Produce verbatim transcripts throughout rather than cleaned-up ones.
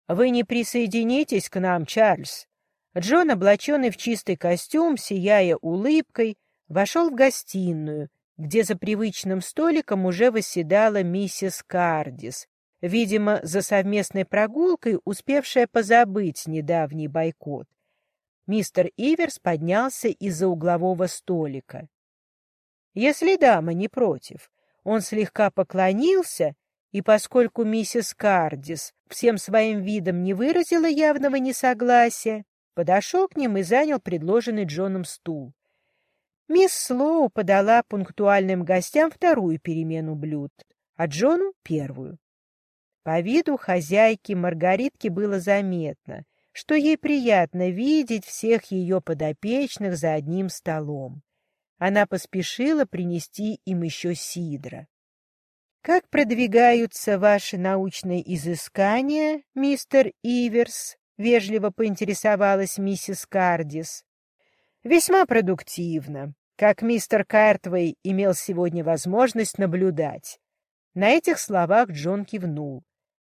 Вы не присоединитесь к нам, Чарльз?» Джон, облаченный в чистый костюм, сияя улыбкой, вошел в гостиную, где за привычным столиком уже восседала миссис Кардис, видимо, за совместной прогулкой успевшая позабыть недавний бойкот. Мистер Иверс поднялся из-за углового столика. «Если дама не против». Он слегка поклонился, и поскольку миссис Кардис всем своим видом не выразила явного несогласия, подошел к ним и занял предложенный Джоном стул. Мисс Слоу подала пунктуальным гостям вторую перемену блюд, а Джону — первую. По виду хозяйки Маргаритки было заметно, что ей приятно видеть всех ее подопечных за одним столом. Она поспешила принести им еще сидра. «Как продвигаются ваши научные изыскания, мистер Иверс?» — вежливо поинтересовалась миссис Кардис. «Весьма продуктивно, как мистер Картвей имел сегодня возможность наблюдать». На этих словах Джон кивнул.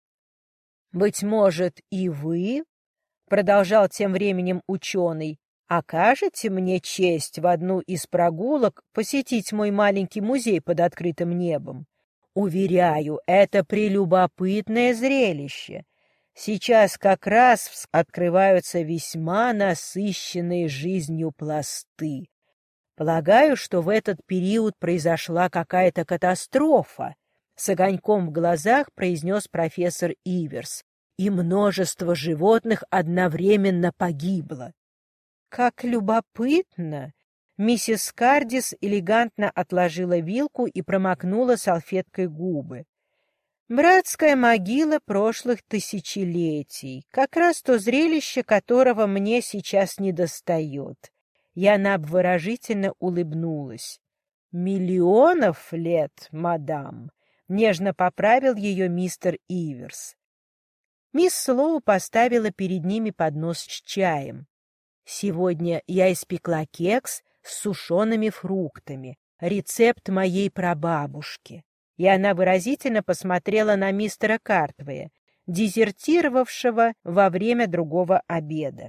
«Быть может, и вы, — продолжал тем временем ученый, — окажете мне честь в одну из прогулок посетить мой маленький музей под открытым небом. Уверяю, это прелюбопытное зрелище. Сейчас как раз открываются весьма насыщенные жизнью пласты. Полагаю, что в этот период произошла какая-то катастрофа, — с огоньком в глазах произнес профессор Иверс, — и множество животных одновременно погибло. «Как любопытно!» Миссис Кардис элегантно отложила вилку и промокнула салфеткой губы. «Братская могила прошлых тысячелетий, как раз то зрелище, которого мне сейчас недостает». Яна обворожительно улыбнулась. «Миллионов лет, мадам!» — нежно поправил ее мистер Иверс. Мисс Слоу поставила перед ними поднос с чаем. «Сегодня я испекла кекс с сушеными фруктами, рецепт моей прабабушки». И она выразительно посмотрела на мистера Картвея, дезертировавшего во время другого обеда.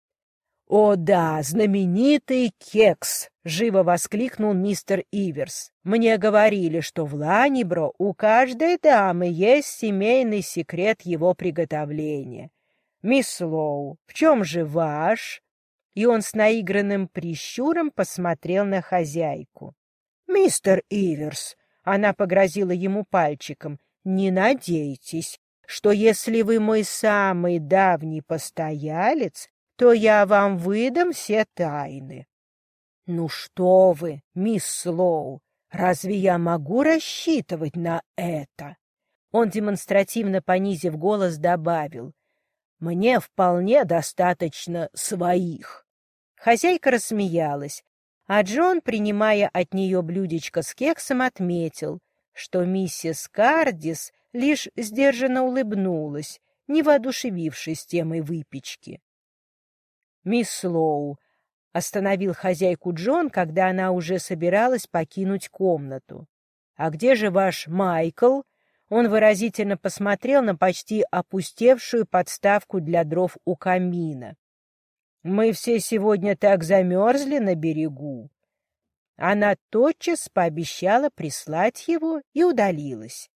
«О да, знаменитый кекс!» — живо воскликнул мистер Иверс. «Мне говорили, что в Ланнибро у каждой дамы есть семейный секрет его приготовления. Мисс Слоу, в чем же ваш?» И он с наигранным прищуром посмотрел на хозяйку. «Мистер Иверс!» — она погрозила ему пальчиком. «Не надейтесь, что если вы мой самый давний постоялец, то я вам выдам все тайны». «Ну что вы, мисс Слоу, разве я могу рассчитывать на это?» Он, демонстративно понизив голос, добавил: «Мне вполне достаточно своих». Хозяйка рассмеялась, а Джон, принимая от нее блюдечко с кексом, отметил, что миссис Кардис лишь сдержанно улыбнулась, не воодушевившись темой выпечки. «Мисс Слоу», — остановил хозяйку Джон, когда она уже собиралась покинуть комнату. «А где же ваш Майкл?» Он выразительно посмотрел на почти опустевшую подставку для дров у камина. «Мы все сегодня так замерзли на берегу». Она тотчас пообещала прислать его и удалилась.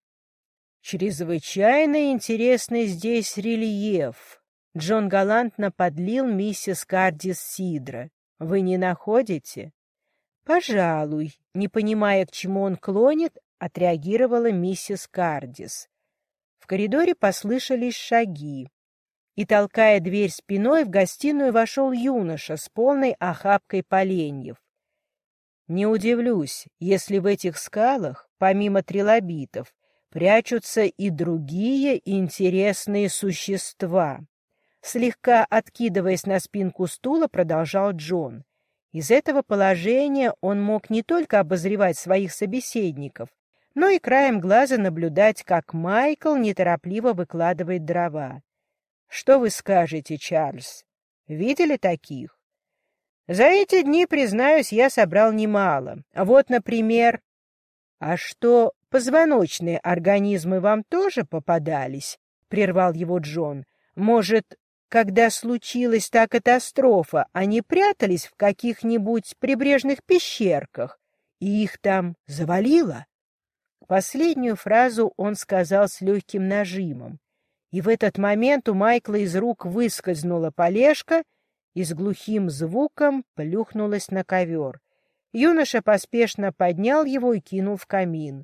«Чрезвычайно интересный здесь рельеф». Джон галантно подлил миссис Кардис сидра. «Вы не находите?» «Пожалуй», не понимая, к чему он клонит, отреагировала миссис Кардис. В коридоре послышались шаги, и, толкая дверь спиной, в гостиную вошел юноша с полной охапкой поленьев. «Не удивлюсь, если в этих скалах, помимо трилобитов, прячутся и другие интересные существа». Слегка откидываясь на спинку стула, продолжал Джон. Из этого положения он мог не только обозревать своих собеседников, но и краем глаза наблюдать, как Майкл неторопливо выкладывает дрова. «Что вы скажете, Чарльз? Видели таких?» «За эти дни, признаюсь, я собрал немало. Вот, например...» «А что, позвоночные организмы вам тоже попадались?» — прервал его Джон. «Может, когда случилась та катастрофа, они прятались в каких-нибудь прибрежных пещерках, и их там завалило?» Последнюю фразу он сказал с легким нажимом, и в этот момент у Майкла из рук выскользнула полежка и с глухим звуком плюхнулась на ковер. Юноша поспешно поднял его и кинул в камин.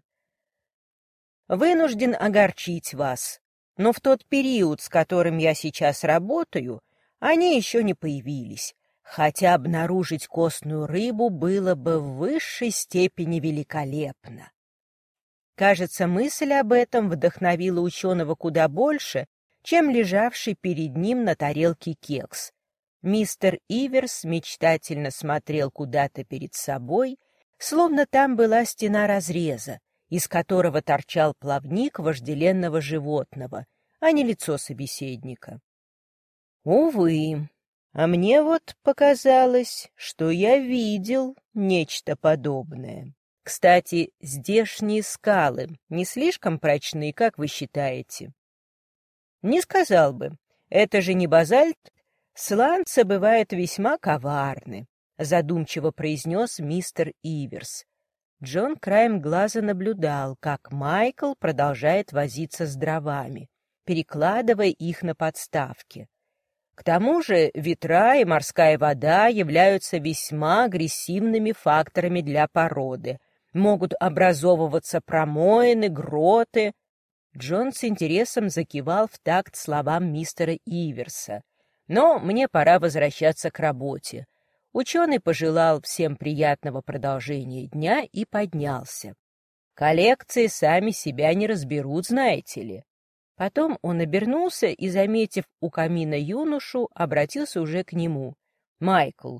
«Вынужден огорчить вас, но в тот период, с которым я сейчас работаю, они еще не появились, хотя обнаружить костную рыбу было бы в высшей степени великолепно». Кажется, мысль об этом вдохновила ученого куда больше, чем лежавший перед ним на тарелке кекс. Мистер Иверс мечтательно смотрел куда-то перед собой, словно там была стена разреза, из которого торчал плавник вожделенного животного, а не лицо собеседника. «Увы, а мне вот показалось, что я видел нечто подобное. Кстати, здешние скалы не слишком прочны, как вы считаете?» «Не сказал бы. Это же не базальт. Сланцы бывают весьма коварны», — задумчиво произнес мистер Иверс. Джон краем глаза наблюдал, как Майкл продолжает возиться с дровами, перекладывая их на подставки. К тому же ветра и морская вода являются весьма агрессивными факторами для породы. Могут образовываться промоины, гроты. Джон с интересом закивал в такт словам мистера Иверса. Но мне пора возвращаться к работе. Ученый пожелал всем приятного продолжения дня и поднялся. Коллекции сами себя не разберут, знаете ли. Потом он обернулся и, заметив у камина юношу, обратился уже к нему. «Майкл,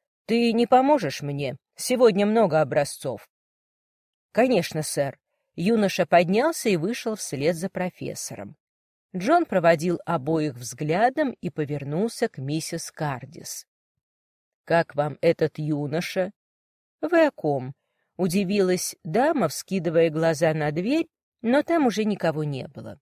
ты не поможешь мне? Сегодня много образцов». «Конечно, сэр». Юноша поднялся и вышел вслед за профессором. Джон проводил обоих взглядом и повернулся к миссис Кардис. «Как вам этот юноша?» «Вы о ком?» — удивилась дама, вскидывая глаза на дверь, но там уже никого не было.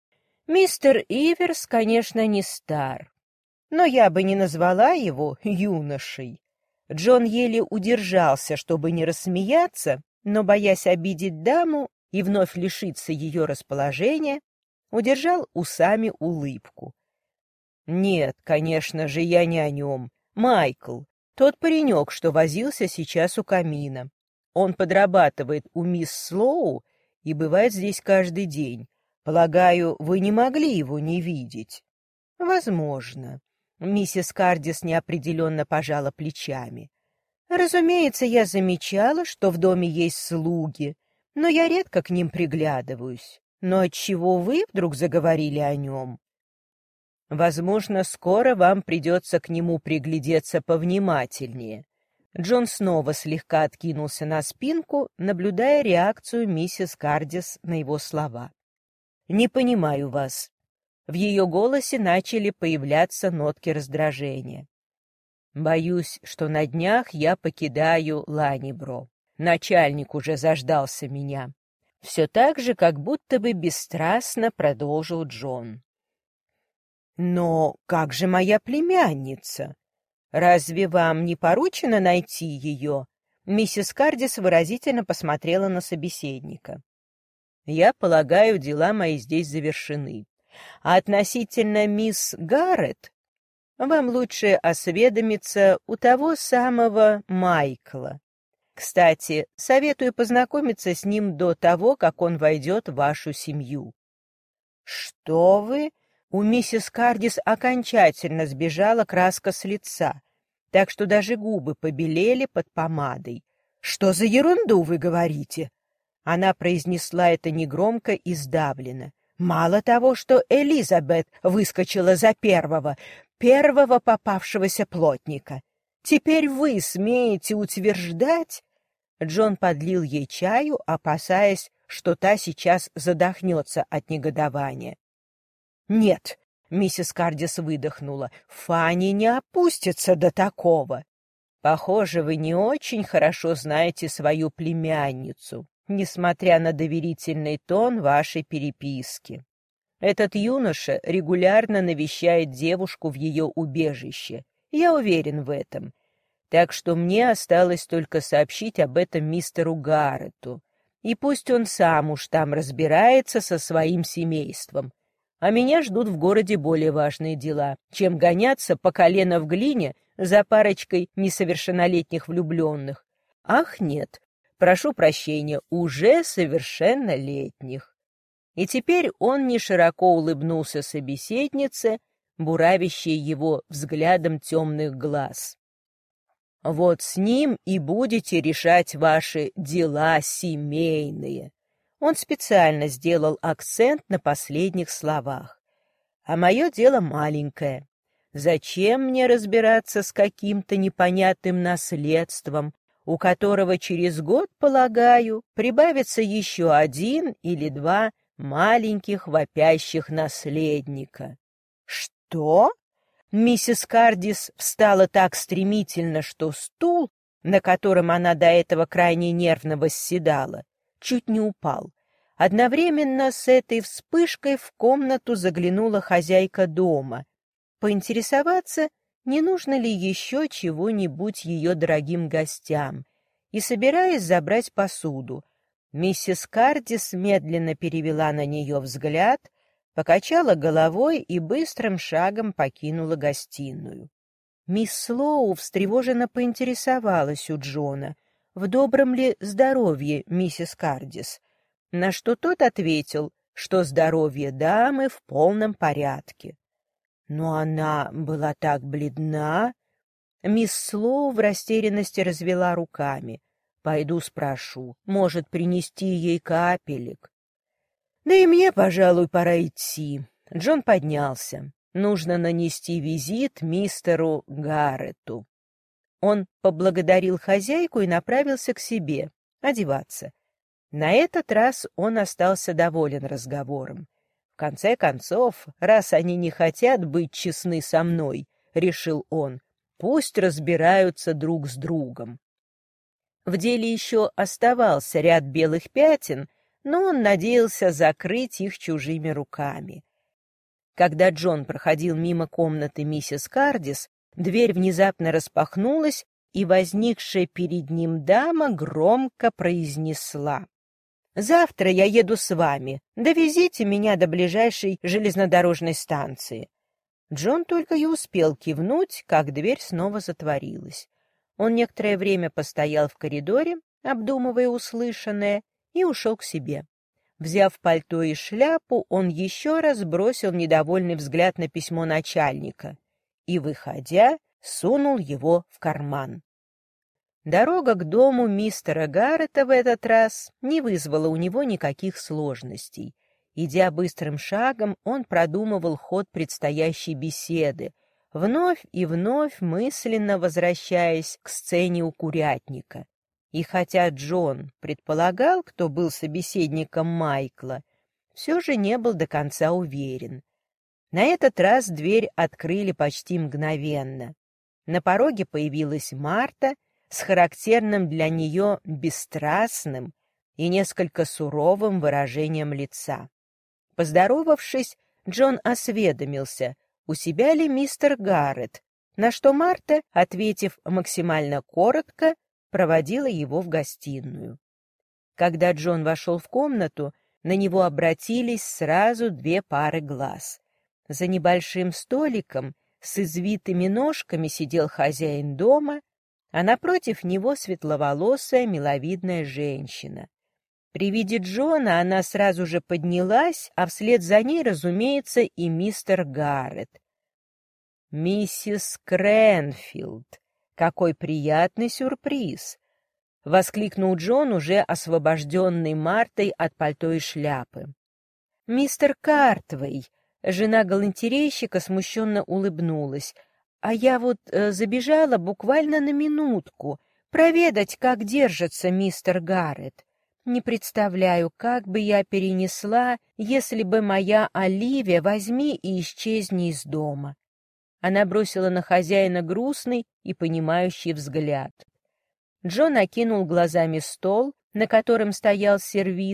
«Мистер Иверс, конечно, не стар, но я бы не назвала его юношей». Джон еле удержался, чтобы не рассмеяться, но, боясь обидеть даму и вновь лишиться ее расположения, удержал усами улыбку. «Нет, конечно же, я не о нем. Майкл, тот паренек, что возился сейчас у камина. Он подрабатывает у мисс Слоу и бывает здесь каждый день. Полагаю, вы не могли его не видеть?» «Возможно». Миссис Кардис неопределенно пожала плечами. «Разумеется, я замечала, что в доме есть слуги, но я редко к ним приглядываюсь. Но отчего вы вдруг заговорили о нем?» «Возможно, скоро вам придется к нему приглядеться повнимательнее». Джон снова слегка откинулся на спинку, наблюдая реакцию миссис Кардис на его слова. «Не понимаю вас». В ее голосе начали появляться нотки раздражения. «Боюсь, что на днях я покидаю Ланнибро. Начальник уже заждался меня». Все так же, как будто бы бесстрастно продолжил Джон. «Но как же моя племянница? Разве вам не поручено найти ее?» Миссис Кардис выразительно посмотрела на собеседника. «Я полагаю, дела мои здесь завершены. А относительно мисс Гаррет, вам лучше осведомиться у того самого Майкла. Кстати, советую познакомиться с ним до того, как он войдет в вашу семью». «Что вы?» У миссис Кардис окончательно сбежала краска с лица, так что даже губы побелели под помадой. «Что за ерунду вы говорите?» Она произнесла это негромко и сдавленно. «Мало того, что Элизабет выскочила за первого, первого попавшегося плотника. Теперь вы смеете утверждать...» Джон подлил ей чаю, опасаясь, что та сейчас задохнется от негодования. «Нет», — миссис Кардис выдохнула, — «Фанни не опустится до такого». «Похоже, вы не очень хорошо знаете свою племянницу, несмотря на доверительный тон вашей переписки». Этот юноша регулярно навещает девушку в ее убежище. Я уверен в этом. Так что мне осталось только сообщить об этом мистеру Гаррету. И пусть он сам уж там разбирается со своим семейством. А меня ждут в городе более важные дела, чем гоняться по колено в глине за парочкой несовершеннолетних влюбленных. Ах, нет, прошу прощения, уже совершеннолетних. И теперь он не широко улыбнулся собеседнице, буравящей его взглядом темных глаз. «Вот с ним и будете решать ваши дела семейные». Он специально сделал акцент на последних словах. «А мое дело маленькое. Зачем мне разбираться с каким-то непонятным наследством, у которого через год, полагаю, прибавится еще один или два маленьких вопящих наследника?» «Что?» Миссис Кардис встала так стремительно, что стул, на котором она до этого крайне нервно восседала, чуть не упал. Одновременно с этой вспышкой в комнату заглянула хозяйка дома, поинтересоваться, не нужно ли еще чего-нибудь ее дорогим гостям, и собираясь забрать посуду. Миссис Кардис медленно перевела на нее взгляд, покачала головой и быстрым шагом покинула гостиную. Мисс Слоу встревоженно поинтересовалась у Джона, в добром ли здоровье миссис Кардис, на что тот ответил, что здоровье дамы в полном порядке. Но она была так бледна. Мисс Слоу в растерянности развела руками. «Пойду спрошу, может, принести ей капелек». «Да и мне, пожалуй, пора идти». Джон поднялся. Нужно нанести визит мистеру Гаррету. Он поблагодарил хозяйку и направился к себе, одеваться. На этот раз он остался доволен разговором. В конце концов, раз они не хотят быть честны со мной, решил он, пусть разбираются друг с другом. В деле еще оставался ряд белых пятен, но он надеялся закрыть их чужими руками. Когда Джон проходил мимо комнаты миссис Кардис, дверь внезапно распахнулась, и возникшая перед ним дама громко произнесла: «Завтра я еду с вами. Довезите меня до ближайшей железнодорожной станции». Джон только и успел кивнуть, как дверь снова затворилась. Он некоторое время постоял в коридоре, обдумывая услышанное, и ушел к себе. Взяв пальто и шляпу, он еще раз бросил недовольный взгляд на письмо начальника и, выходя, сунул его в карман. Дорога к дому мистера Гаррета в этот раз не вызвала у него никаких сложностей. Идя быстрым шагом, он продумывал ход предстоящей беседы, вновь и вновь мысленно возвращаясь к сцене у курятника. И хотя Джон предполагал, кто был собеседником Майкла, все же не был до конца уверен. На этот раз дверь открыли почти мгновенно. На пороге появилась Марта с характерным для нее бесстрастным и несколько суровым выражением лица. Поздоровавшись, Джон осведомился, у себя ли мистер Гаррет, на что Марта, ответив максимально коротко, проводила его в гостиную. Когда Джон вошел в комнату, на него обратились сразу две пары глаз. За небольшим столиком с извитыми ножками сидел хозяин дома, а напротив него светловолосая миловидная женщина. При виде Джона она сразу же поднялась, а вслед за ней, разумеется, и мистер Гаррет. «Миссис Крэнфилд, какой приятный сюрприз!» — воскликнул Джон, уже освобожденный Мартой от пальто и шляпы. «Мистер Картвей!» — жена галантерейщика смущенно улыбнулась. «А я вот э, забежала буквально на минутку, проведать, как держится мистер Гаррет. Не представляю, как бы я перенесла, если бы моя Оливия возьми и исчезни из дома». Она бросила на хозяина грустный и понимающий взгляд. Джон окинул глазами стол, на котором стоял сервиз,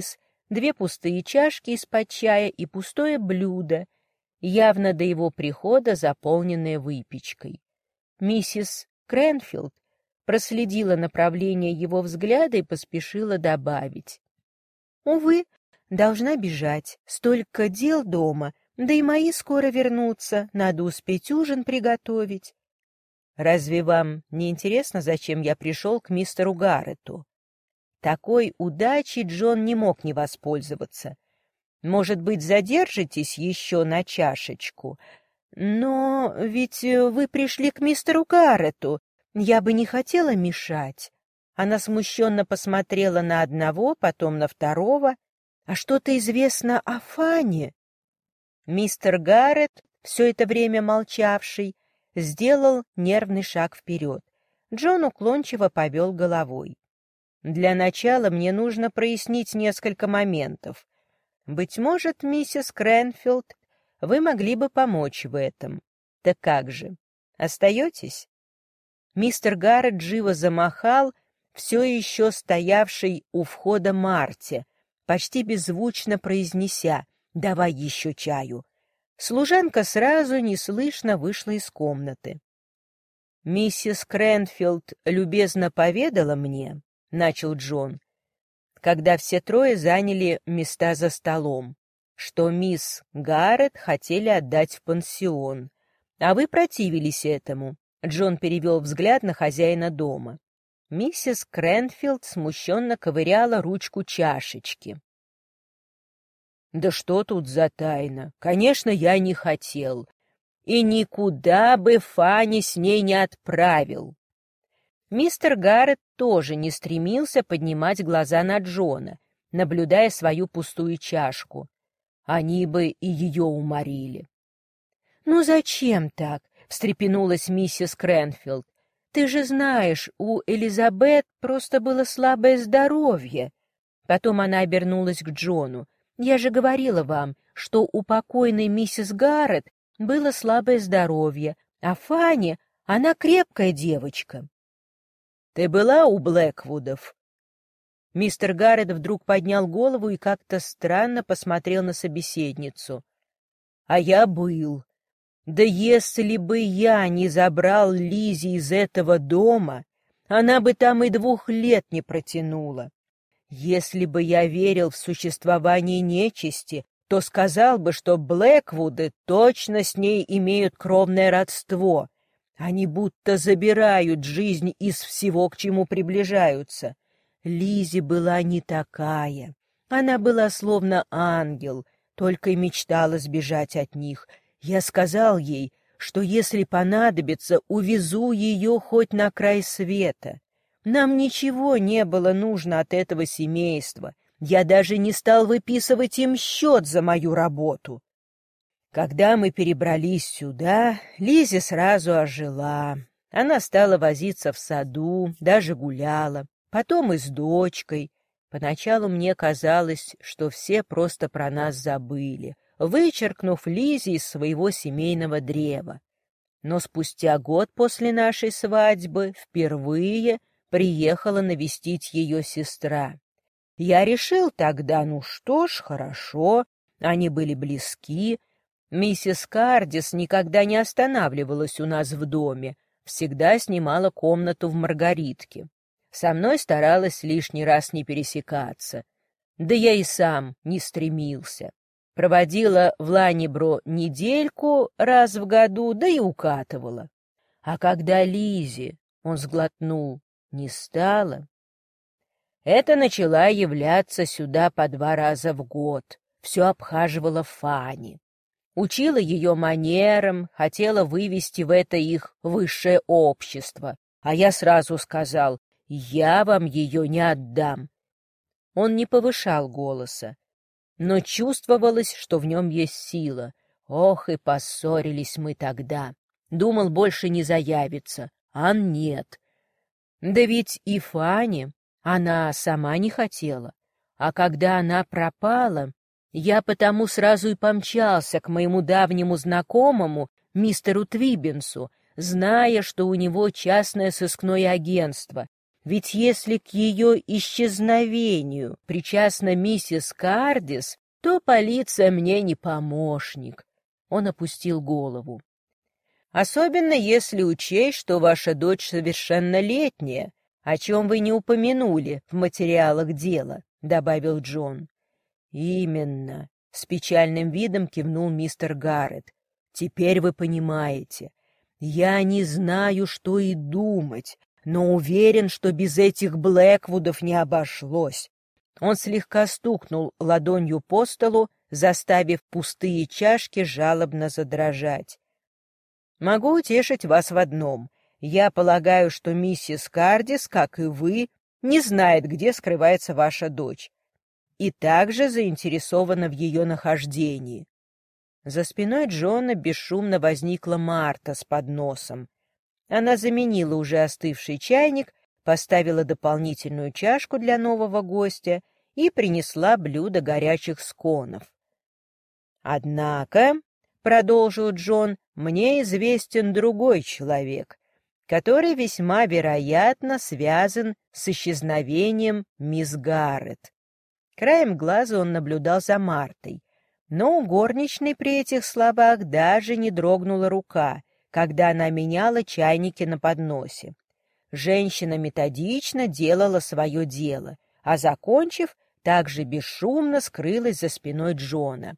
две пустые чашки из-под чая и пустое блюдо, явно до его прихода заполненное выпечкой. Миссис Кренфилд проследила направление его взгляда и поспешила добавить: «Увы, должна бежать, столько дел дома, да и мои скоро вернутся, надо успеть ужин приготовить». «Разве вам не интересно, зачем я пришел к мистеру Гаррету?» Такой удачей Джон не мог не воспользоваться. «Может быть, задержитесь еще на чашечку? Но ведь вы пришли к мистеру Гаррету, я бы не хотела мешать». Она смущенно посмотрела на одного, потом на второго. «А что-то известно о Фане?» Мистер Гаррет, все это время молчавший, сделал нервный шаг вперед. Джон уклончиво повел головой. «Для начала мне нужно прояснить несколько моментов. Быть может, миссис Кренфилд, вы могли бы помочь в этом. Так как же, остаетесь?» Мистер Гаррет живо замахал, все еще стоявший у входа Марте, почти беззвучно произнеся: «Давай еще чаю». Служанка сразу неслышно вышла из комнаты. «Миссис Кренфилд любезно поведала мне», — начал Джон, когда все трое заняли места за столом, «что мисс Гаррет хотели отдать в пансион, а вы противились этому». Джон перевел взгляд на хозяина дома. Миссис Кренфилд смущенно ковыряла ручку чашечки. «Да что тут за тайна? Конечно, я не хотел. И никуда бы Фанни с ней не отправил». Мистер Гаррет тоже не стремился поднимать глаза на Джона, наблюдая свою пустую чашку. Они бы и ее уморили. «Ну зачем так?» — встрепенулась миссис Кренфилд. «Ты же знаешь, у Элизабет просто было слабое здоровье». Потом она обернулась к Джону. «Я же говорила вам, что у покойной миссис Гаррет было слабое здоровье, а Фанни, она крепкая девочка». «Ты была у Блэквудов?» Мистер Гаррет вдруг поднял голову и как-то странно посмотрел на собеседницу. «А я был. Да если бы я не забрал Лиззи из этого дома, она бы там и двух лет не протянула. Если бы я верил в существование нечисти, то сказал бы, что Блэквуды точно с ней имеют кровное родство. Они будто забирают жизнь из всего, к чему приближаются. Лиззи была не такая. Она была словно ангел, только и мечтала сбежать от них. Я сказал ей, что если понадобится, увезу ее хоть на край света. Нам ничего не было нужно от этого семейства. Я даже не стал выписывать им счет за мою работу. Когда мы перебрались сюда, Лиззи сразу ожила. Она стала возиться в саду, даже гуляла. Потом и с дочкой. Поначалу мне казалось, что все просто про нас забыли, вычеркнув Лиззи из своего семейного древа. Но спустя год после нашей свадьбы впервые приехала навестить ее сестра. Я решил тогда, ну что ж, хорошо, они были близки. Миссис Кардис никогда не останавливалась у нас в доме, всегда снимала комнату в Маргаритке. Со мной старалась лишний раз не пересекаться. Да я и сам не стремился. Проводила в Ланнибро недельку раз в году, да и укатывала. А когда Лиззи, он сглотнул, не стало, это начала являться сюда по два раза в год, все обхаживала Фанни. Учила ее манерам, хотела вывести в это их высшее общество, а я сразу сказал: «Я вам ее не отдам». Он не повышал голоса, но чувствовалось, что в нем есть сила. Ох, и поссорились мы тогда. Думал, больше не заявится, а нет. Да ведь и Фанни, она сама не хотела. А когда она пропала, я потому сразу и помчался к моему давнему знакомому, мистеру Твиббинсу, зная, что у него частное сыскное агентство. Ведь если к ее исчезновению причастна миссис Кардис, то полиция мне не помощник. Он опустил голову. Особенно если учесть, что ваша дочь совершеннолетняя, о чем вы не упомянули в материалах дела, — добавил Джон. Именно, — с печальным видом кивнул мистер Гаррет. Теперь вы понимаете. Я не знаю, что и думать, но уверен, что без этих Блэквудов не обошлось. Он слегка стукнул ладонью по столу, заставив пустые чашки жалобно задрожать. «Могу утешить вас в одном. Я полагаю, что миссис Кардис, как и вы, не знает, где скрывается ваша дочь, и также заинтересована в ее нахождении». За спиной Джона бесшумно возникла Марта с подносом. Она заменила уже остывший чайник, поставила дополнительную чашку для нового гостя и принесла блюдо горячих сконов. «Однако, — продолжил Джон, — мне известен другой человек, который весьма вероятно связан с исчезновением мисс Гаррет». Краем глаза он наблюдал за Мартой, но у горничной при этих словах даже не дрогнула рука, когда она меняла чайники на подносе. Женщина методично делала свое дело, а, закончив, также бесшумно скрылась за спиной Джона.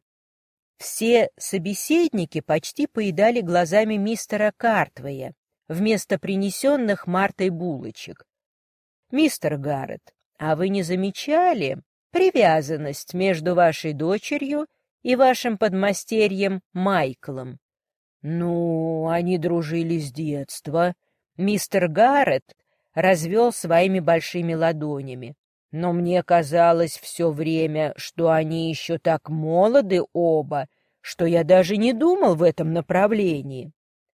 Все собеседники почти поедали глазами мистера Картвея вместо принесенных Мартой булочек. «Мистер Гаррет, а вы не замечали привязанность между вашей дочерью и вашим подмастерьем Майклом?» «Ну, они дружили с детства». Мистер Гаррет развел своими большими ладонями. «Но мне казалось все время, что они еще так молоды оба, что я даже не думал в этом направлении».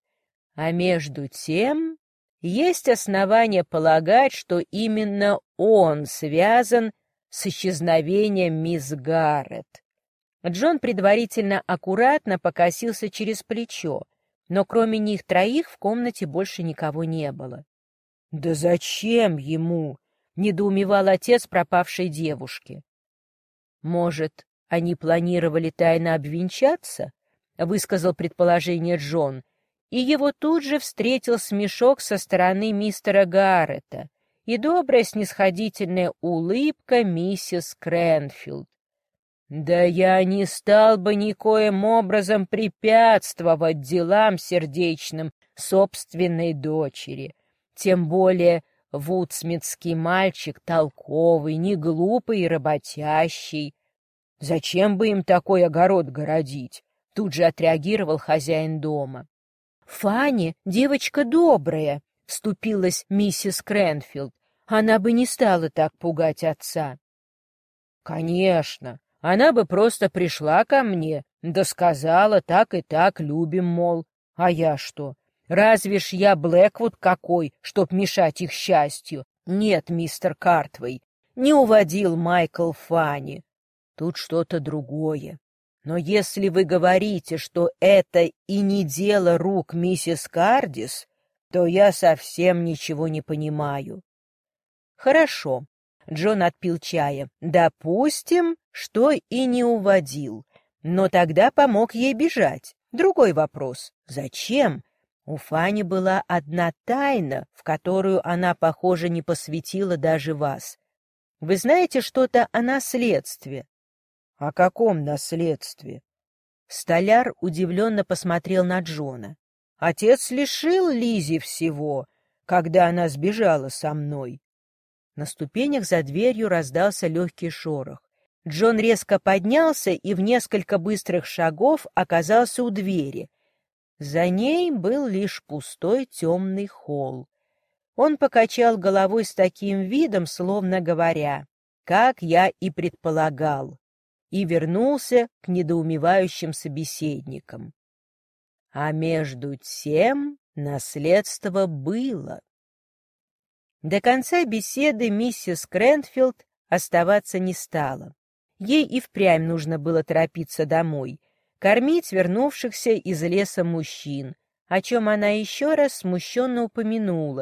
А между тем, есть основания полагать, что именно он связан с исчезновением мисс Гаррет. Джон предварительно аккуратно покосился через плечо, но кроме них троих в комнате больше никого не было. «Да зачем ему?» — недоумевал отец пропавшей девушки. «Может, они планировали тайно обвенчаться?» — высказал предположение Джон, и его тут же встретил смешок со стороны мистера Гаррета и добрая снисходительная улыбка миссис Крэнфилд. «Да я не стал бы никоим образом препятствовать делам сердечным собственной дочери, тем более вудсмитский мальчик толковый, не глупый и работящий. Зачем бы им такой огород городить?» — тут же отреагировал хозяин дома. «Фанни — девочка добрая», — вступилась миссис Крэнфилд. «Она бы не стала так пугать отца». «Конечно, она бы просто пришла ко мне, да сказала, так и так любим, мол. А я что? Разве ж я Блэквуд какой, чтоб мешать их счастью? Нет, мистер Картвей, не уводил Майкл Фанни. Тут что-то другое. Но если вы говорите, что это и не дело рук миссис Кардис, то я совсем ничего не понимаю». «Хорошо», — Джон отпил чая, — «допустим, что и не уводил, но тогда помог ей бежать. Другой вопрос — зачем? У Фани была одна тайна, в которую она, похоже, не посвятила даже вас. Вы знаете что-то о наследстве?» «О каком наследстве?» Столяр удивленно посмотрел на Джона. «Отец лишил Лизи всего, когда она сбежала со мной». На ступенях за дверью раздался легкий шорох. Джон резко поднялся и в несколько быстрых шагов оказался у двери. За ней был лишь пустой темный холл. Он покачал головой с таким видом, словно говоря, «как я и предполагал», и вернулся к недоумевающим собеседникам. А между тем наследство было. До конца беседы миссис Крэнфилд оставаться не стала. Ей и впрямь нужно было торопиться домой, кормить вернувшихся из леса мужчин, о чем она еще раз смущенно упомянула,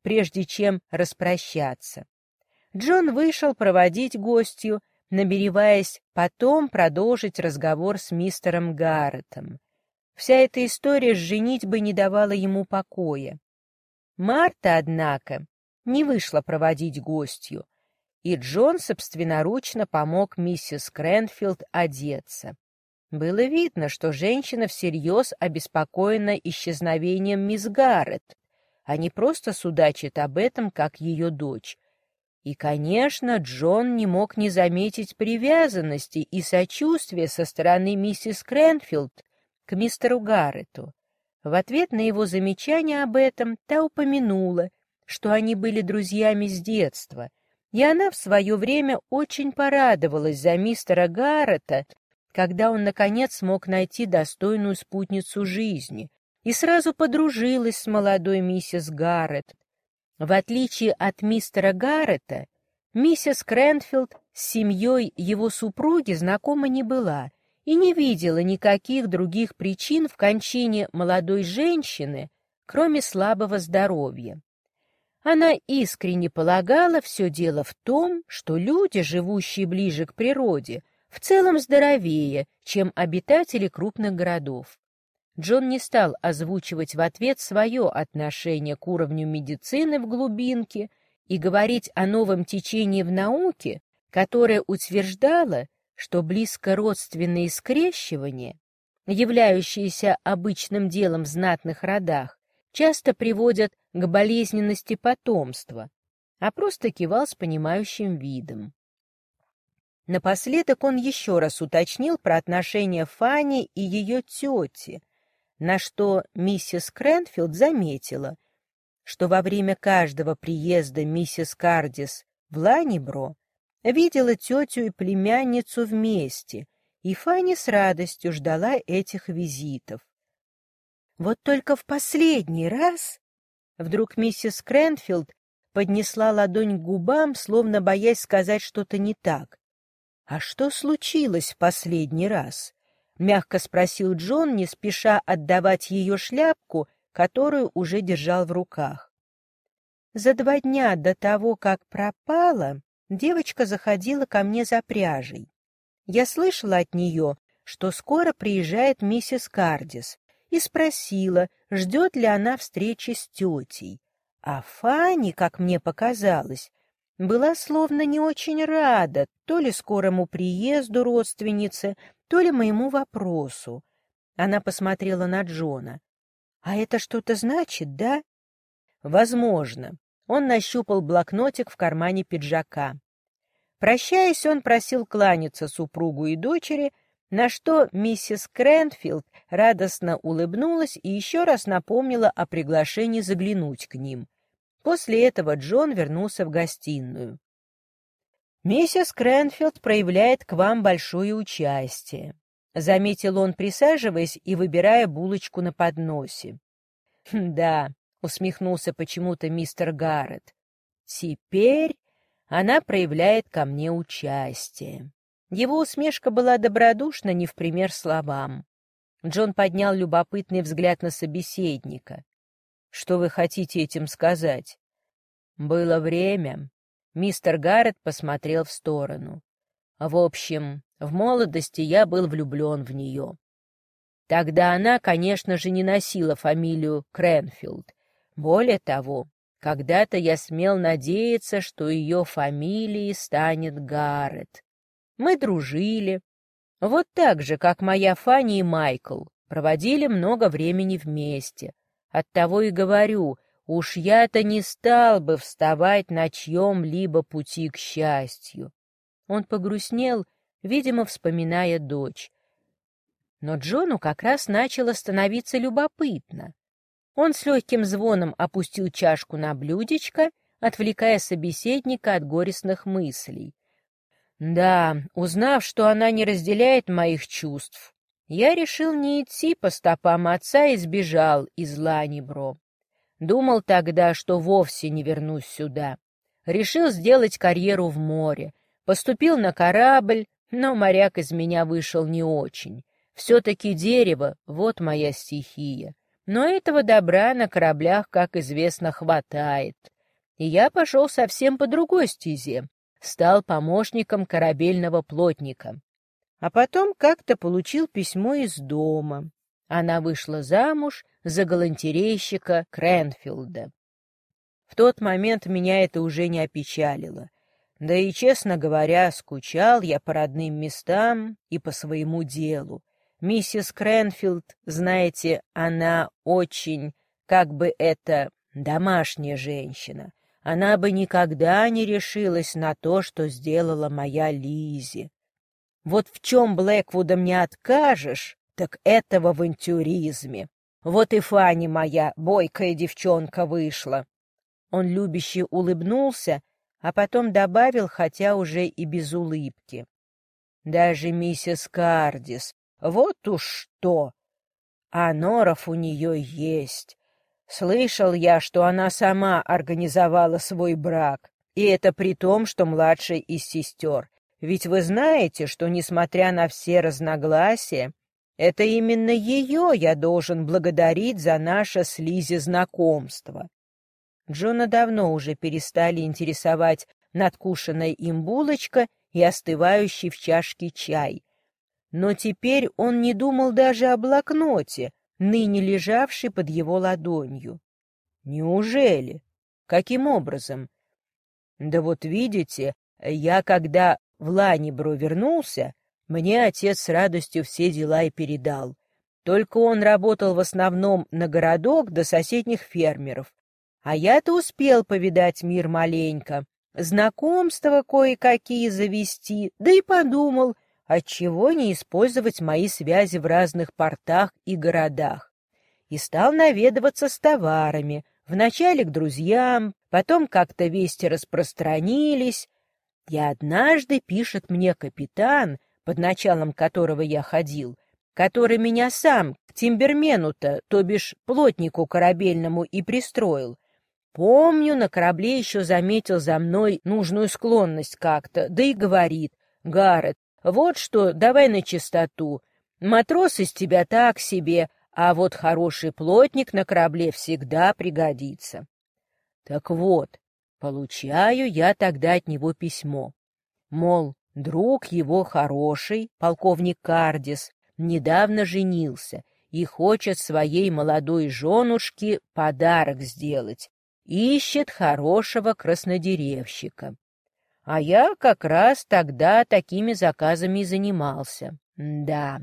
прежде чем распрощаться. Джон вышел проводить гостью, намереваясь потом продолжить разговор с мистером Гарретом. Вся эта история с женитьбой не давала ему покоя. Марта, однако, не вышла проводить гостью, и Джон собственноручно помог миссис Крэнфилд одеться. Было видно, что женщина всерьез обеспокоена исчезновением мисс Гаррет, а не просто судачит об этом, как ее дочь. И, конечно, Джон не мог не заметить привязанности и сочувствия со стороны миссис Крэнфилд к мистеру Гаррету. В ответ на его замечание об этом та упомянула, что они были друзьями с детства, и она в свое время очень порадовалась за мистера Гаррета, когда он, наконец, смог найти достойную спутницу жизни, и сразу подружилась с молодой миссис Гаррет. В отличие от мистера Гаррета, миссис Крэнфилд с семьей его супруги знакома не была и не видела никаких других причин в кончине молодой женщины, кроме слабого здоровья. Она искренне полагала все дело в том, что люди, живущие ближе к природе, в целом здоровее, чем обитатели крупных городов. Джон не стал озвучивать в ответ свое отношение к уровню медицины в глубинке и говорить о новом течении в науке, которое утверждало, что близкородственные скрещивания, являющиеся обычным делом в знатных родах, часто приводят к болезненности потомства, а просто кивал с понимающим видом. Напоследок он еще раз уточнил про отношения Фанни и ее тети, на что миссис Крэнфилд заметила, что во время каждого приезда миссис Кардис в Ланнибро видела тетю и племянницу вместе, и Фанни с радостью ждала этих визитов. Вот только в последний раз вдруг миссис Крэнфилд поднесла ладонь к губам, словно боясь сказать что-то не так. «А что случилось в последний раз?» — мягко спросил Джон, не спеша отдавать ее шляпку, которую уже держал в руках. За два дня до того, как пропала, девочка заходила ко мне за пряжей. Я слышала от нее, что скоро приезжает миссис Кардис, и спросила, ждет ли она встречи с тетей. А Фанни, как мне показалось, была словно не очень рада то ли скорому приезду родственницы, то ли моему вопросу. Она посмотрела на Джона. «А это что-то значит, да?» «Возможно». Он нащупал блокнотик в кармане пиджака. Прощаясь, он просил кланяться супругу и дочери, на что миссис Крэнфилд радостно улыбнулась и еще раз напомнила о приглашении заглянуть к ним. После этого Джон вернулся в гостиную. «Миссис Крэнфилд проявляет к вам большое участие», — заметил он, присаживаясь и выбирая булочку на подносе. «Да», — усмехнулся почему-то мистер Гаррет, — «теперь она проявляет ко мне участие». Его усмешка была добродушна не в пример словам. Джон поднял любопытный взгляд на собеседника. «Что вы хотите этим сказать?» «Было время». Мистер Гаррет посмотрел в сторону. «В общем, в молодости я был влюблен в нее. Тогда она, конечно же, не носила фамилию Крэнфилд. Более того, когда-то я смел надеяться, что ее фамилией станет Гаррет. Мы дружили. Вот так же, как моя Фанни и Майкл, проводили много времени вместе. Оттого и говорю, уж я-то не стал бы вставать на чьем-либо пути к счастью». Он погрустнел, видимо, вспоминая дочь. Но Джону как раз начало становиться любопытно. Он с легким звоном опустил чашку на блюдечко, отвлекая собеседника от горестных мыслей. «Да, узнав, что она не разделяет моих чувств, я решил не идти по стопам отца и сбежал из Ланнибро. Думал тогда, что вовсе не вернусь сюда. Решил сделать карьеру в море. Поступил на корабль, но моряк из меня вышел не очень. Все-таки дерево — вот моя стихия. Но этого добра на кораблях, как известно, хватает. и я пошел совсем по другой стезе, стал помощником корабельного плотника. А потом как-то получил письмо из дома. Она вышла замуж за галантерейщика Кренфилда. В тот момент меня это уже не опечалило. Да и, честно говоря, скучал я по родным местам и по своему делу. Миссис Кренфилд, знаете, она очень, как бы это, домашняя женщина. Она бы никогда не решилась на то, что сделала моя Лиззи. Вот в чем Блэквудом не откажешь, так это в авантюризме. Вот и Фанни моя, бойкая девчонка, вышла. Он любяще улыбнулся, а потом добавил, хотя уже и без улыбки. Даже миссис Кардис, вот уж что! А норов у нее есть. Слышал я, что она сама организовала свой брак, и это при том, что младшая из сестер. Ведь вы знаете, что, несмотря на все разногласия, это именно ее я должен благодарить за наше с Лиззи знакомство. Джона давно уже перестали интересовать надкушенная им булочка и остывающий в чашке чай. Но теперь он не думал даже о блокноте, ныне лежавший под его ладонью. Неужели? Каким образом? Да вот видите, я когда в Ланнибро вернулся, мне отец с радостью все дела и передал. Только он работал в основном на городок до соседних фермеров. А я-то успел повидать мир маленько, знакомства кое-какие завести, да и подумал, отчего не использовать мои связи в разных портах и городах. И стал наведываться с товарами, вначале к друзьям, потом как-то вести распространились. И однажды пишет мне капитан, под началом которого я ходил, который меня сам к тимбермену-то, то бишь плотнику корабельному, и пристроил. Помню, на корабле еще заметил за мной нужную склонность как-то, да и говорит: «Гаррет, вот что, давай на чистоту. Матрос из тебя так себе, а вот хороший плотник на корабле всегда пригодится». Так вот, получаю я тогда от него письмо. Мол, друг его хороший, полковник Кардис, недавно женился и хочет своей молодой женушке подарок сделать. Ищет хорошего краснодеревщика. А я как раз тогда такими заказами и занимался. Да,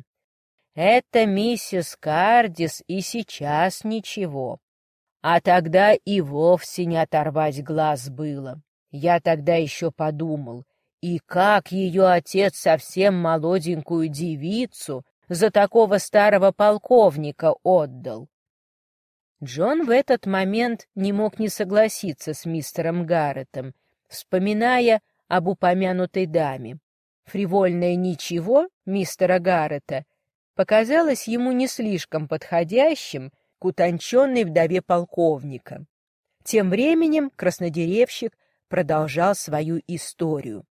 это миссис Кардис и сейчас ничего. А тогда и вовсе не оторвать глаз было. Я тогда еще подумал, и как ее отец совсем молоденькую девицу за такого старого полковника отдал. Джон в этот момент не мог не согласиться с мистером Гарретом, вспоминая об упомянутой даме. Фривольное «ничего» мистера Гаррета показалось ему не слишком подходящим к утонченной вдове полковника. Тем временем краснодеревщик продолжал свою историю.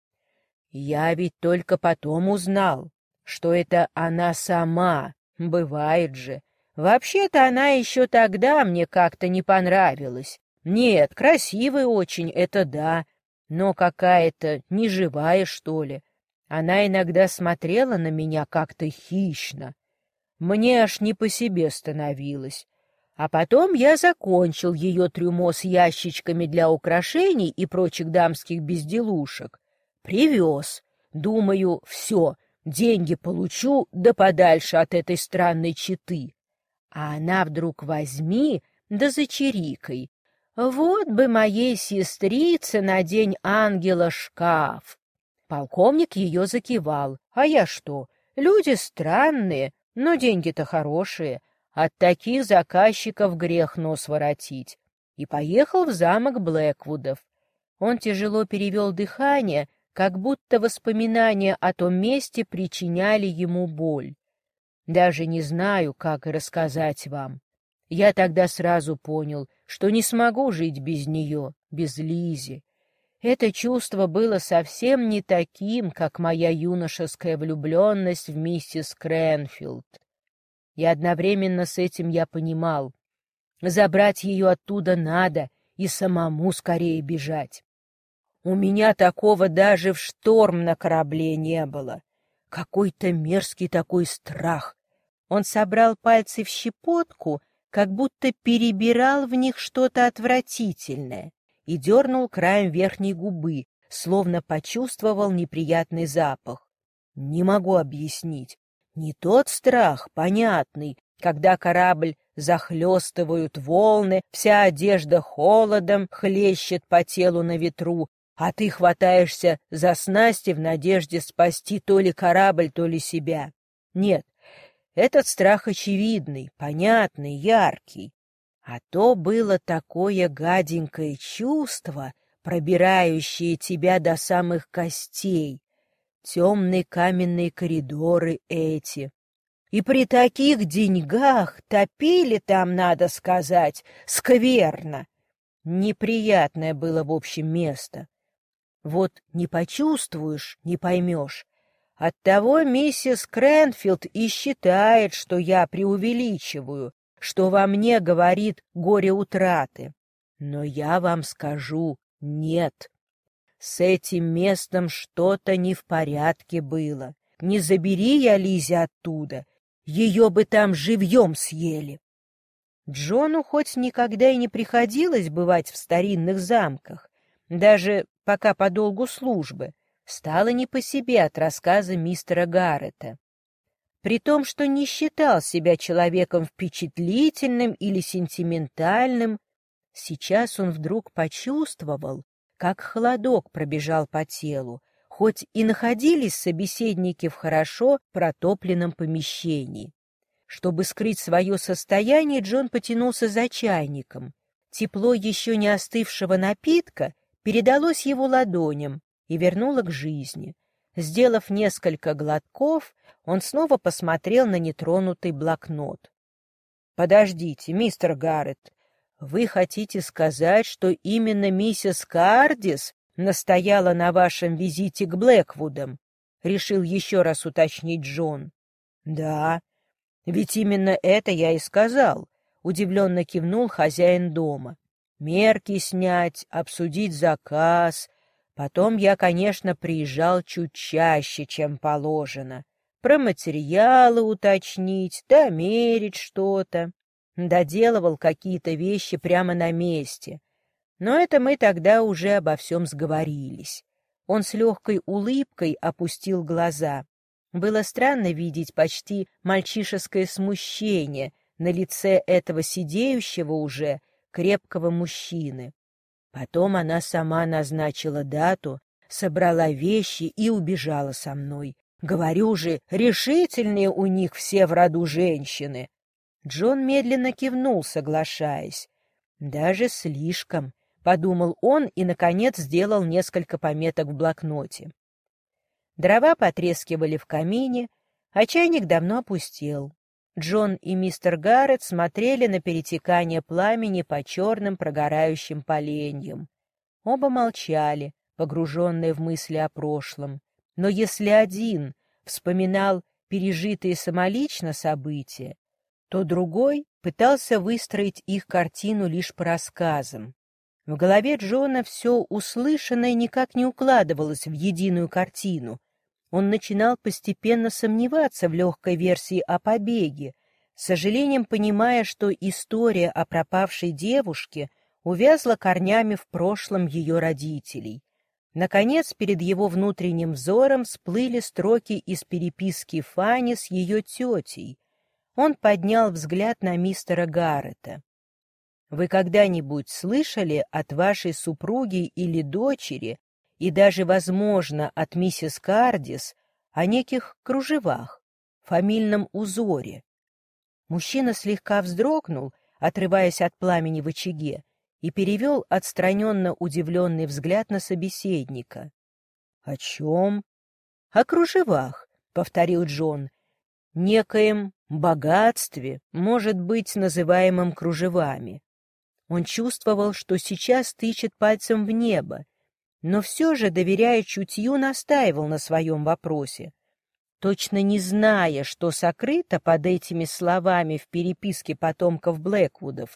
«Я ведь только потом узнал, что это она сама, бывает же. Вообще-то она еще тогда мне как-то не понравилась. Нет, красивая очень, это да, но какая-то неживая, что ли. Она иногда смотрела на меня как-то хищно. Мне аж не по себе становилось. А потом я закончил ее трюмо с ящичками для украшений и прочих дамских безделушек. Привез. Думаю, все, деньги получу, да подальше от этой странной четы. А она вдруг возьми, да за чирикой. Вот бы моей сестрице на день ангела шкаф. Полковник ее закивал. А я что? Люди странные, но деньги-то хорошие. От таких заказчиков грех нос воротить. И поехал в замок Блэквудов. Он тяжело перевел дыхание, как будто воспоминания о том месте причиняли ему боль. Даже не знаю, как и рассказать вам. Я тогда сразу понял, что не смогу жить без нее, без Лиззи. Это чувство было совсем не таким, как моя юношеская влюбленность в миссис Кренфилд. И одновременно с этим я понимал, забрать ее оттуда надо, и самому скорее бежать. У меня такого даже в шторм на корабле не было. Какой-то мерзкий такой страх. Он собрал пальцы в щепотку, как будто перебирал в них что-то отвратительное, и дернул краем верхней губы, словно почувствовал неприятный запах. Не могу объяснить. Не тот страх, понятный, когда корабль захлестывают волны, вся одежда холодом хлещет по телу на ветру, а ты хватаешься за снасти в надежде спасти то ли корабль, то ли себя. Нет, этот страх очевидный, понятный, яркий. А то было такое гаденькое чувство, пробирающее тебя до самых костей. Темные каменные коридоры эти. И при таких деньгах топили там, надо сказать, скверно. Неприятное было, в общем, место. Вот не почувствуешь, не поймешь. Оттого миссис Крэнфилд и считает, что я преувеличиваю, что во мне говорит горе утраты. Но я вам скажу, нет. С этим местом что-то не в порядке было. Не забери я Лизе оттуда, ее бы там живьем съели. Джону хоть никогда и не приходилось бывать в старинных замках, даже пока по долгу службы, стало не по себе от рассказа мистера Гаррета. При том, что не считал себя человеком впечатлительным или сентиментальным, сейчас он вдруг почувствовал, как холодок пробежал по телу, хоть и находились собеседники в хорошо протопленном помещении. Чтобы скрыть свое состояние, Джон потянулся за чайником. Тепло еще не остывшего напитка передалось его ладоням и вернуло к жизни. Сделав несколько глотков, он снова посмотрел на нетронутый блокнот. — Подождите, мистер Гаррет, вы хотите сказать, что именно миссис Кардис настояла на вашем визите к Блэквудам? — решил еще раз уточнить Джон. — Да, ведь именно это я и сказал, — удивленно кивнул хозяин дома. — Мерки снять, обсудить заказ. Потом я, конечно, приезжал чуть чаще, чем положено. Про материалы уточнить, домерить что-то. Доделывал какие-то вещи прямо на месте. Но это мы тогда уже обо всем сговорились. Он с легкой улыбкой опустил глаза. Было странно видеть почти мальчишеское смущение на лице этого сидеющего уже крепкого мужчины. Потом она сама назначила дату, собрала вещи и убежала со мной. Говорю же, решительные у них все в роду женщины. Джон медленно кивнул, соглашаясь. Даже слишком, — подумал он и, наконец, сделал несколько пометок в блокноте. Дрова потрескивали в камине, а чайник давно опустел. Джон и мистер Гаррет смотрели на перетекание пламени по черным прогорающим поленьям. Оба молчали, погруженные в мысли о прошлом. Но если один вспоминал пережитые самолично события, то другой пытался выстроить их картину лишь по рассказам. В голове Джона все услышанное никак не укладывалось в единую картину. Он начинал постепенно сомневаться в легкой версии о побеге, с сожалением понимая, что история о пропавшей девушке увязла корнями в прошлом ее родителей. Наконец, перед его внутренним взором всплыли строки из переписки Фанни с ее тетей. Он поднял взгляд на мистера Гаррета. «Вы когда-нибудь слышали от вашей супруги или дочери, и даже, возможно, от миссис Кардис, о неких кружевах, фамильном узоре?» Мужчина слегка вздрогнул, отрываясь от пламени в очаге, и перевел отстраненно удивленный взгляд на собеседника. — О чем? — О кружевах, — повторил Джон. — Некоем богатстве, может быть, называемом кружевами. Он чувствовал, что сейчас тычет пальцем в небо, но все же, доверяя чутью, настаивал на своем вопросе. Точно не зная, что сокрыто под этими словами в переписке потомков Блэквудов,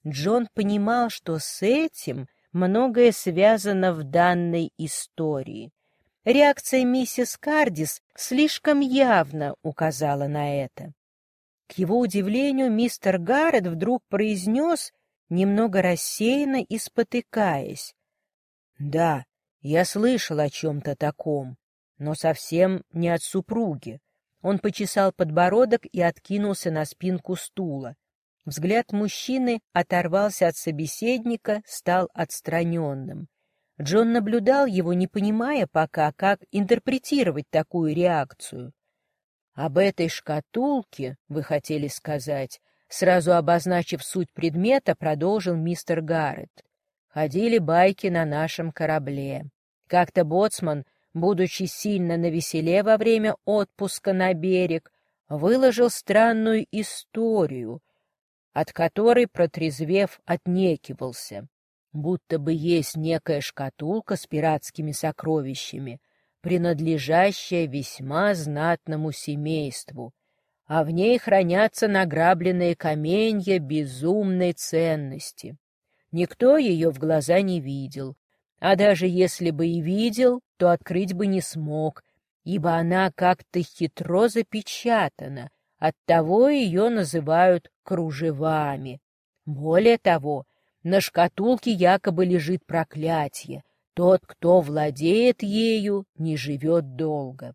Джон понимал, что с этим многое связано в данной истории. Реакция миссис Кардис слишком явно указала на это. К его удивлению, мистер Гаррет вдруг произнес, немного рассеянно и спотыкаясь: «Да, я слышал о чем-то таком, но совсем не от супруги». Он почесал подбородок и откинулся на спинку стула. Взгляд мужчины оторвался от собеседника, стал отстраненным. Джон наблюдал его, не понимая пока, как интерпретировать такую реакцию. «Об этой шкатулке, вы хотели сказать», сразу обозначив суть предмета, продолжил мистер Гаррет. «Ходили байки на нашем корабле. Как-то боцман, будучи сильно навеселе во время отпуска на берег, выложил странную историю, от которой, протрезвев, отнекивался, будто бы есть некая шкатулка с пиратскими сокровищами, принадлежащая весьма знатному семейству, а в ней хранятся награбленные каменья безумной ценности. Никто ее в глаза не видел, а даже если бы и видел, то открыть бы не смог, ибо она как-то хитро запечатана, оттого ее называют кружевами. Более того, на шкатулке якобы лежит проклятие: тот, кто владеет ею, не живет долго.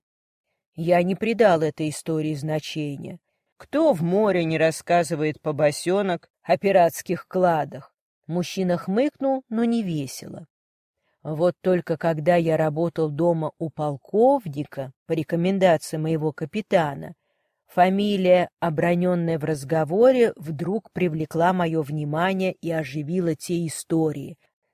Я не придал этой истории значения. Кто в море не рассказывает побосенок о пиратских кладах? Мужчина хмыкнул, но не весело. Вот только когда я работал дома у полковника, по рекомендации моего капитана, фамилия, оброненная в разговоре, вдруг привлекла мое внимание и оживила те истории.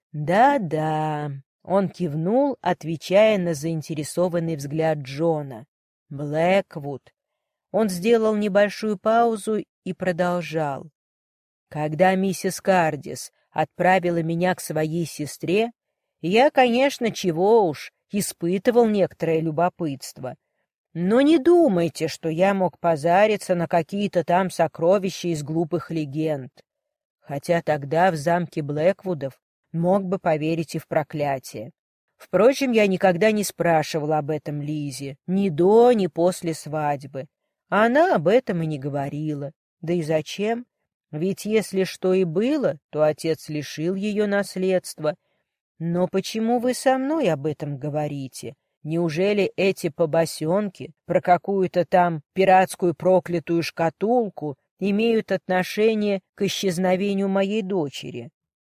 Да-да, он кивнул, отвечая на заинтересованный взгляд Джона. Блэквуд. Он сделал небольшую паузу и продолжал. Когда миссис Кардис отправила меня к своей сестре, я, конечно, чего уж, испытывал некоторое любопытство. Но не думайте, что я мог позариться на какие-то там сокровища из глупых легенд. Хотя тогда в замке Блэквудов мог бы поверить и в проклятие. Впрочем, я никогда не спрашивал об этом Лизе, ни до, ни после свадьбы. Она об этом и не говорила. Да и зачем? Ведь если что и было, то отец лишил ее наследства. Но почему вы со мной об этом говорите? Неужели эти побосенки про какую-то там пиратскую проклятую шкатулку имеют отношение к исчезновению моей дочери?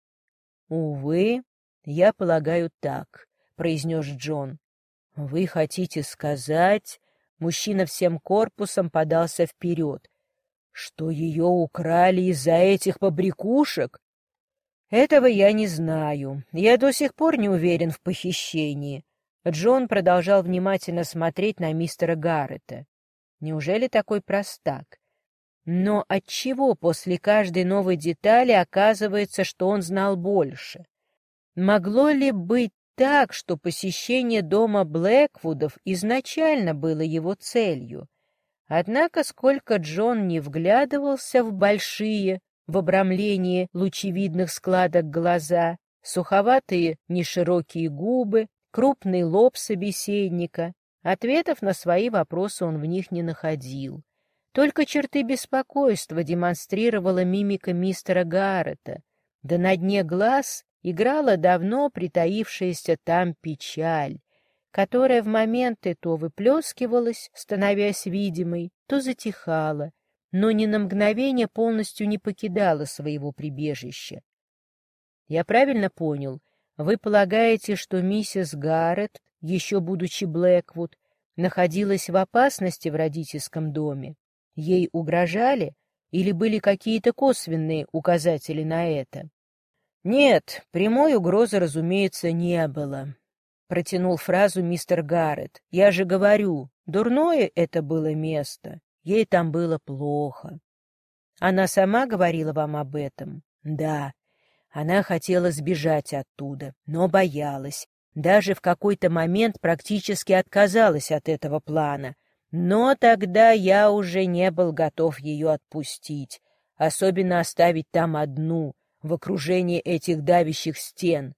— Увы, я полагаю так, — произнес Джон. — Вы хотите сказать... Мужчина всем корпусом подался вперед. — Что ее украли из-за этих побрякушек? — Этого я не знаю. Я до сих пор не уверен в похищении. Джон продолжал внимательно смотреть на мистера Гаррета. Неужели такой простак? Но отчего после каждой новой детали оказывается, что он знал больше? Могло ли быть так, что посещение дома Блэквудов изначально было его целью? Однако, сколько Джон не вглядывался в большие, в обрамлении лучевидных складок глаза, суховатые неширокие губы, крупный лоб собеседника, ответов на свои вопросы он в них не находил. Только черты беспокойства демонстрировала мимика мистера Гаррета, да на дне глаз играла давно притаившаяся там печаль, которая в моменты то выплескивалась, становясь видимой, то затихала, но ни на мгновение полностью не покидала своего прибежища. Я правильно понял, вы полагаете, что миссис Гаррет, еще будучи Блэквуд, находилась в опасности в родительском доме? Ей угрожали или были какие-то косвенные указатели на это? Нет, прямой угрозы, разумеется, не было. Протянул фразу мистер Гаррет. Я же говорю, дурное это было место. Ей там было плохо. Она сама говорила вам об этом? Да. Она хотела сбежать оттуда, но боялась. Даже в какой-то момент практически отказалась от этого плана. Но тогда я уже не был готов ее отпустить, особенно оставить там одну, в окружении этих давящих стен.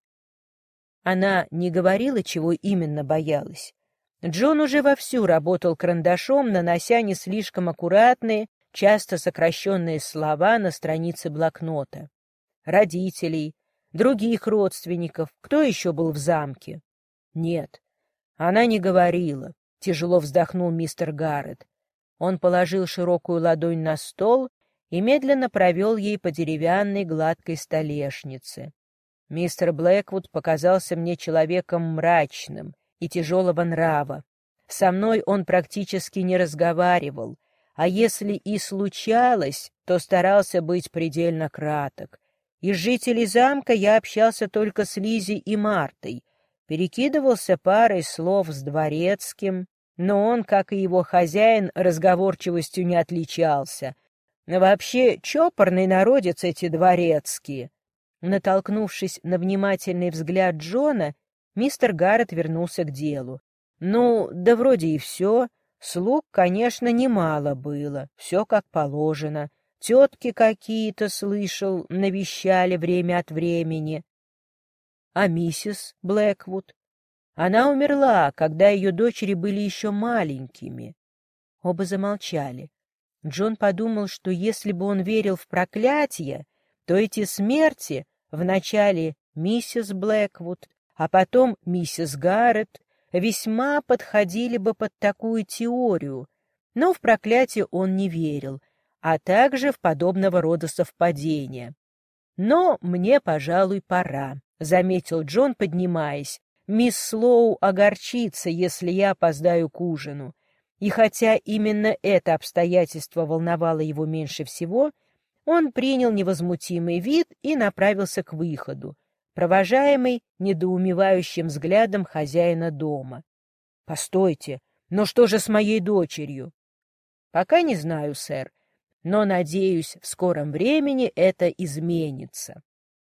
Она не говорила, чего именно боялась. Джон уже вовсю работал карандашом, нанося не слишком аккуратные, часто сокращенные слова на странице блокнота. Родителей, других родственников, кто еще был в замке? Нет, она не говорила, тяжело вздохнул мистер Гаррет. Он положил широкую ладонь на стол и медленно провел ей по деревянной гладкой столешнице. Мистер Блэквуд показался мне человеком мрачным и тяжелого нрава. Со мной он практически не разговаривал, а если и случалось, то старался быть предельно краток. Из жителей замка я общался только с Лиззи и Мартой, перекидывался парой слов с дворецким, но он, как и его хозяин, разговорчивостью не отличался. Вообще, чопорный народец эти дворецкие. Натолкнувшись на внимательный взгляд Джона, мистер Гаррет вернулся к делу. Ну, да вроде и все. Слуг, конечно, немало было, все как положено. Тетки какие-то, слышал, навещали время от времени. А миссис Блэквуд? Она умерла, когда ее дочери были еще маленькими. Оба замолчали. Джон подумал, что если бы он верил в проклятие, то эти смерти, вначале миссис Блэквуд, а потом миссис Гаррет, весьма подходили бы под такую теорию, но в проклятие он не верил, а также в подобного рода совпадения. «Но мне, пожалуй, пора», — заметил Джон, поднимаясь. «Мисс Слоу огорчится, если я опоздаю к ужину». И хотя именно это обстоятельство волновало его меньше всего, он принял невозмутимый вид и направился к выходу, провожаемый недоумевающим взглядом хозяина дома. «Постойте, но что же с моей дочерью?» «Пока не знаю, сэр, но, надеюсь, в скором времени это изменится».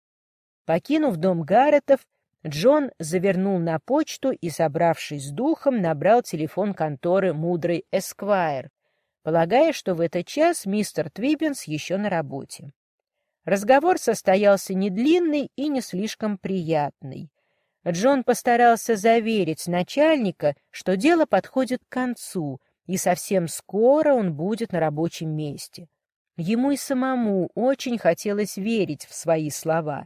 Покинув дом Гарретов, Джон завернул на почту и, собравшись с духом, набрал телефон конторы Мудрый Эсквайр, полагая, что в этот час мистер Твиббинс еще на работе. Разговор состоялся недлинный и не слишком приятный. Джон постарался заверить начальника, что дело подходит к концу, и совсем скоро он будет на рабочем месте. Ему и самому очень хотелось верить в свои слова.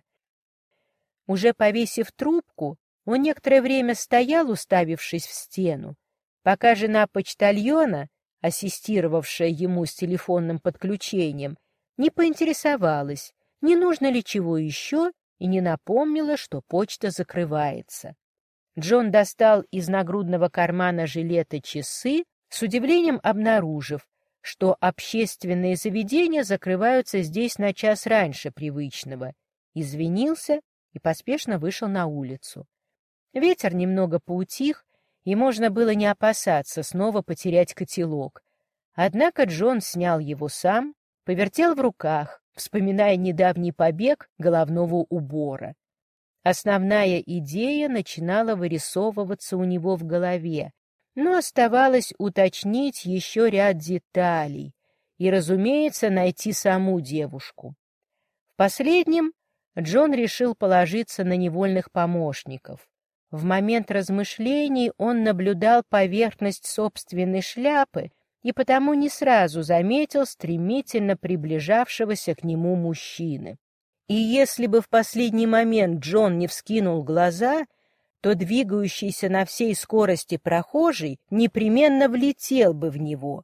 Уже повесив трубку, он некоторое время стоял, уставившись в стену, пока жена почтальона, ассистировавшая ему с телефонным подключением, не поинтересовалась, не нужно ли чего еще, и не напомнила, что почта закрывается. Джон достал из нагрудного кармана жилета часы, с удивлением обнаружив, что общественные заведения закрываются здесь на час раньше привычного, извинился и поспешно вышел на улицу. Ветер немного поутих, и можно было не опасаться снова потерять котелок. Однако Джон снял его сам, повертел в руках, вспоминая недавний побег головного убора. Основная идея начинала вырисовываться у него в голове, но оставалось уточнить еще ряд деталей и, разумеется, найти саму девушку. В последнем Джон решил положиться на невольных помощников. В момент размышлений он наблюдал поверхность собственной шляпы и потому не сразу заметил стремительно приближавшегося к нему мужчины. И если бы в последний момент Джон не вскинул глаза, то двигающийся на всей скорости прохожий непременно влетел бы в него.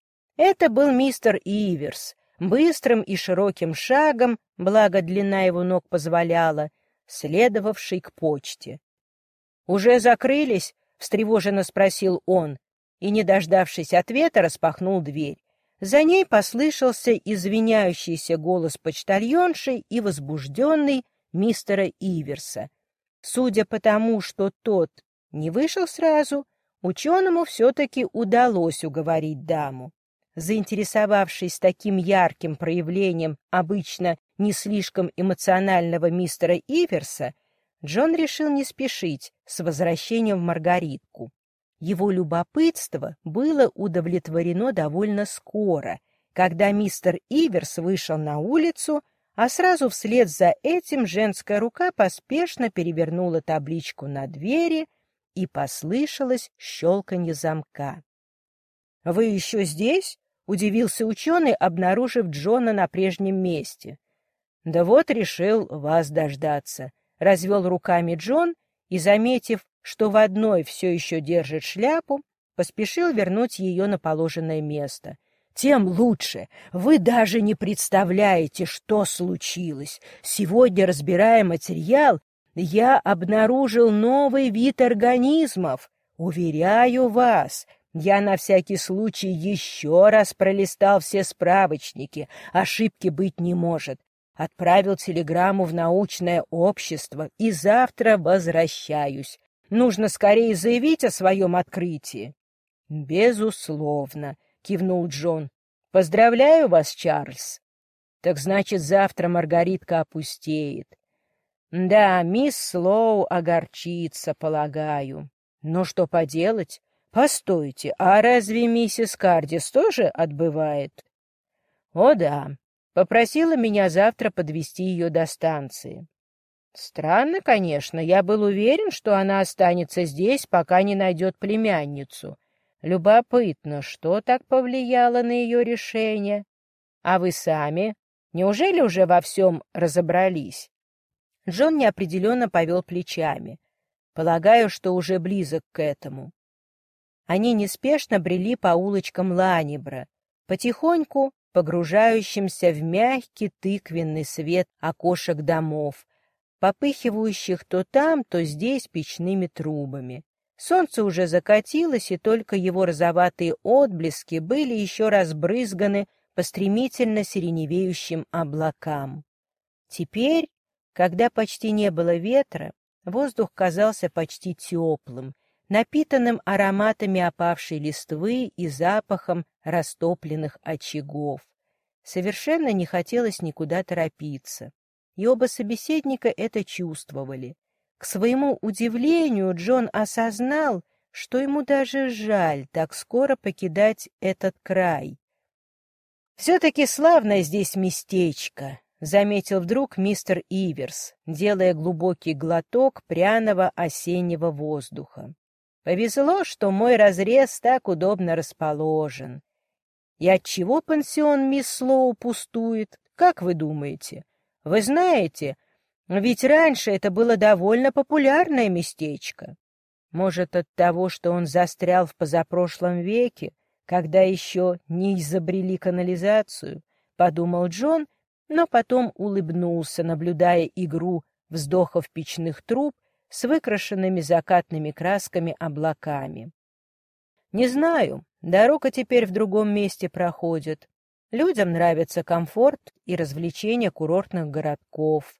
Это был мистер Иверс, быстрым и широким шагом, благо длина его ног позволяла, следовавший к почте. «Уже закрылись?» — встревоженно спросил он, и, не дождавшись ответа, распахнул дверь. За ней послышался извиняющийся голос почтальонши и возбужденный мистера Иверса. Судя по тому, что тот не вышел сразу, ученому все-таки удалось уговорить даму. Заинтересовавшись таким ярким проявлением обычно не слишком эмоционального мистера Иверса, Джон решил не спешить с возвращением в Маргаритку. Его любопытство было удовлетворено довольно скоро, когда мистер Иверс вышел на улицу, а сразу вслед за этим женская рука поспешно перевернула табличку на двери, и послышалось щелканье замка. — Вы еще здесь? — удивился ученый, обнаружив Джона на прежнем месте. — Да вот решил вас дождаться, — развел руками Джон и, заметив, что в одной все еще держит шляпу, поспешил вернуть ее на положенное место. — Тем лучше. Вы даже не представляете, что случилось. Сегодня, разбирая материал, я обнаружил новый вид организмов. Уверяю вас, я на всякий случай еще раз пролистал все справочники. Ошибки быть не может. Отправил телеграмму в научное общество и завтра возвращаюсь. Нужно скорее заявить о своем открытии. — Безусловно, — кивнул Джон. — Поздравляю вас, Чарльз. Так значит, завтра Маргаритка опустеет. Да, мисс Слоу огорчится, полагаю. Но что поделать? Постойте, а разве миссис Кардис тоже отбывает? О да, попросила меня завтра подвезти ее до станции. Странно, конечно, я был уверен, что она останется здесь, пока не найдет племянницу. Любопытно, что так повлияло на ее решение? А вы сами? Неужели уже во всем разобрались? Джон неопределенно повел плечами. Полагаю, что уже близок к этому. Они неспешно брели по улочкам Ланнибра, потихоньку погружающимся в мягкий тыквенный свет окошек домов, попыхивающих то там, то здесь печными трубами. Солнце уже закатилось, и только его розоватые отблески были еще разбрызганы по стремительно сиреневеющим облакам. Теперь, когда почти не было ветра, воздух казался почти теплым, напитанным ароматами опавшей листвы и запахом растопленных очагов. Совершенно не хотелось никуда торопиться, и оба собеседника это чувствовали. К своему удивлению Джон осознал, что ему даже жаль так скоро покидать этот край. «Все-таки славное здесь местечко», — заметил вдруг мистер Иверс, делая глубокий глоток пряного осеннего воздуха. «Повезло, что мой разрез так удобно расположен. И отчего пансион мисс Слоу пустует, как вы думаете? Вы знаете, ведь раньше это было довольно популярное местечко. Может, от того, что он застрял в позапрошлом веке, когда еще не изобрели канализацию, — подумал Джон, но потом улыбнулся, наблюдая игру вздохов печных труб с выкрашенными закатными красками облаками. Не знаю, дорога теперь в другом месте проходит. Людям нравится комфорт и развлечения курортных городков.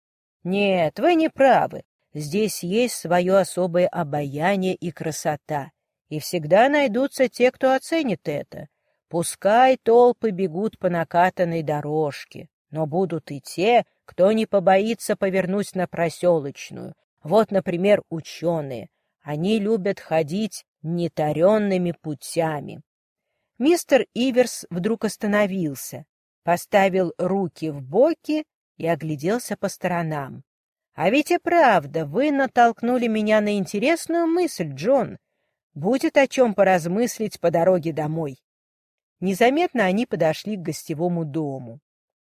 Нет, вы не правы. Здесь есть свое особое обаяние и красота. И всегда найдутся те, кто оценит это. Пускай толпы бегут по накатанной дорожке, но будут и те, кто не побоится повернуть на проселочную. Вот, например, ученые. Они любят ходить нетаренными путями. Мистер Иверс вдруг остановился, поставил руки в боки и огляделся по сторонам. — А ведь и правда, вы натолкнули меня на интересную мысль, Джон. Будет о чем поразмыслить по дороге домой. Незаметно они подошли к гостевому дому.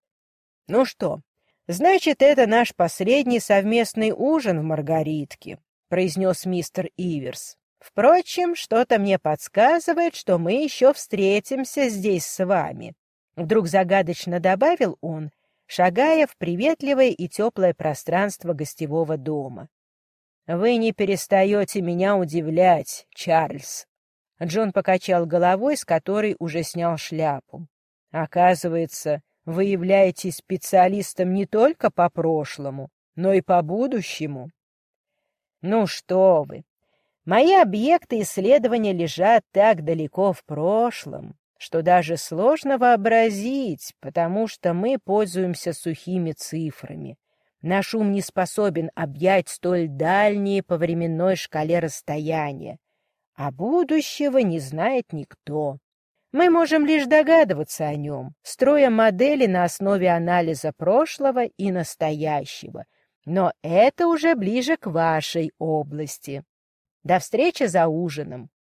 — Ну что, значит, это наш последний совместный ужин в Маргаритке, — произнес мистер Иверс. — Впрочем, что-то мне подсказывает, что мы еще встретимся здесь с вами. Вдруг загадочно добавил он, шагая в приветливое и теплое пространство гостевого дома. — Вы не перестаете меня удивлять, Чарльз. Джон покачал головой, с которой уже снял шляпу. — Оказывается, вы являетесь специалистом не только по прошлому, но и по будущему. — Ну что вы! Мои объекты исследования лежат так далеко в прошлом, что даже сложно вообразить, потому что мы пользуемся сухими цифрами. Наш ум не способен объять столь дальние по временной шкале расстояния, а будущего не знает никто. Мы можем лишь догадываться о нем, строя модели на основе анализа прошлого и настоящего. Но это уже ближе к вашей области. До встречи за ужином.